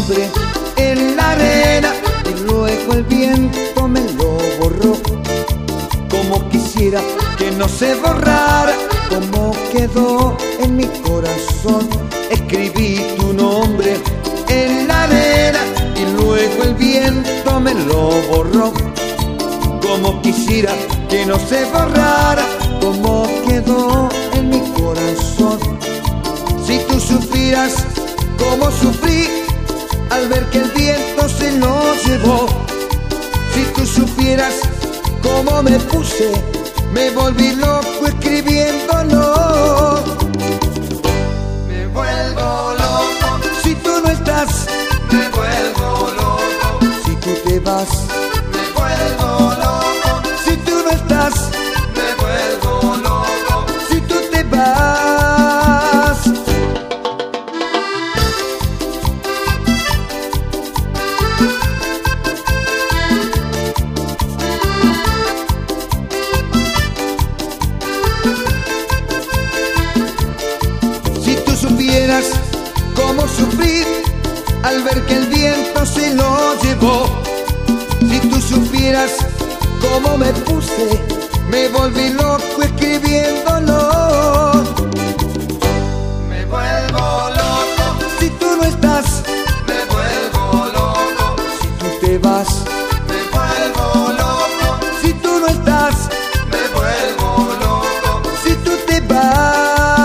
nombre en la arena y luego el viento me lo borró. Como quisiera que no se borrara, como quedó en mi corazón. Escribí tu nombre en la arena y luego el viento me lo borró. Como quisiera que no se borrara, como quedó en mi corazón. Si tú supieras cómo sufrí al ver que el viento se lo llevó. Si tú supieras cómo me puse, me volví loco escribiéndolo. Me vuelvo loco, Si tú no estás, me vuelvo loco, si tú te vas, me vuelvo loco, si tú no estás, me vuelvo loco. si tú te vas. Si tú supieras cómo sufrir al ver que el viento se lo llevó. Si tú supieras cómo me puse, me volví loco escribiéndolo. Me vuelvo loco, Si tú no estás, me vuelvo loco, si tú te vas, me vuelvo loco, si tú no estás, me vuelvo loco. si tú te vas.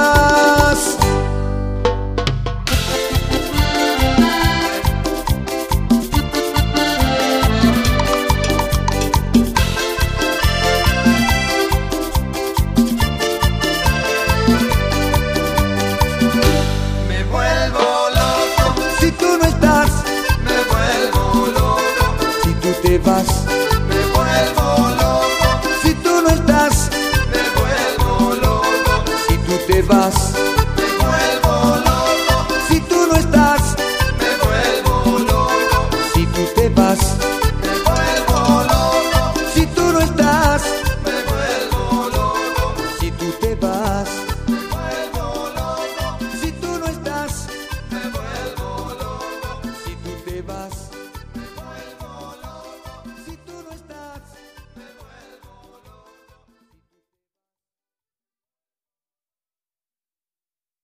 Me vuelvo loco, Si tú no estás, me vuelvo loco, si tú te vas, me vuelvo loco, si tú no estás, me vuelvo loco, si tú te vas, me vuelvo loco, si tú no estás, me vuelvo loco, si tú te vas, me vuelvo loco, si tú no estás, me vuelvo loco, si tú te vas, me vuelvo loco, si tú no estás, me vuelvo loco. si tú te vas.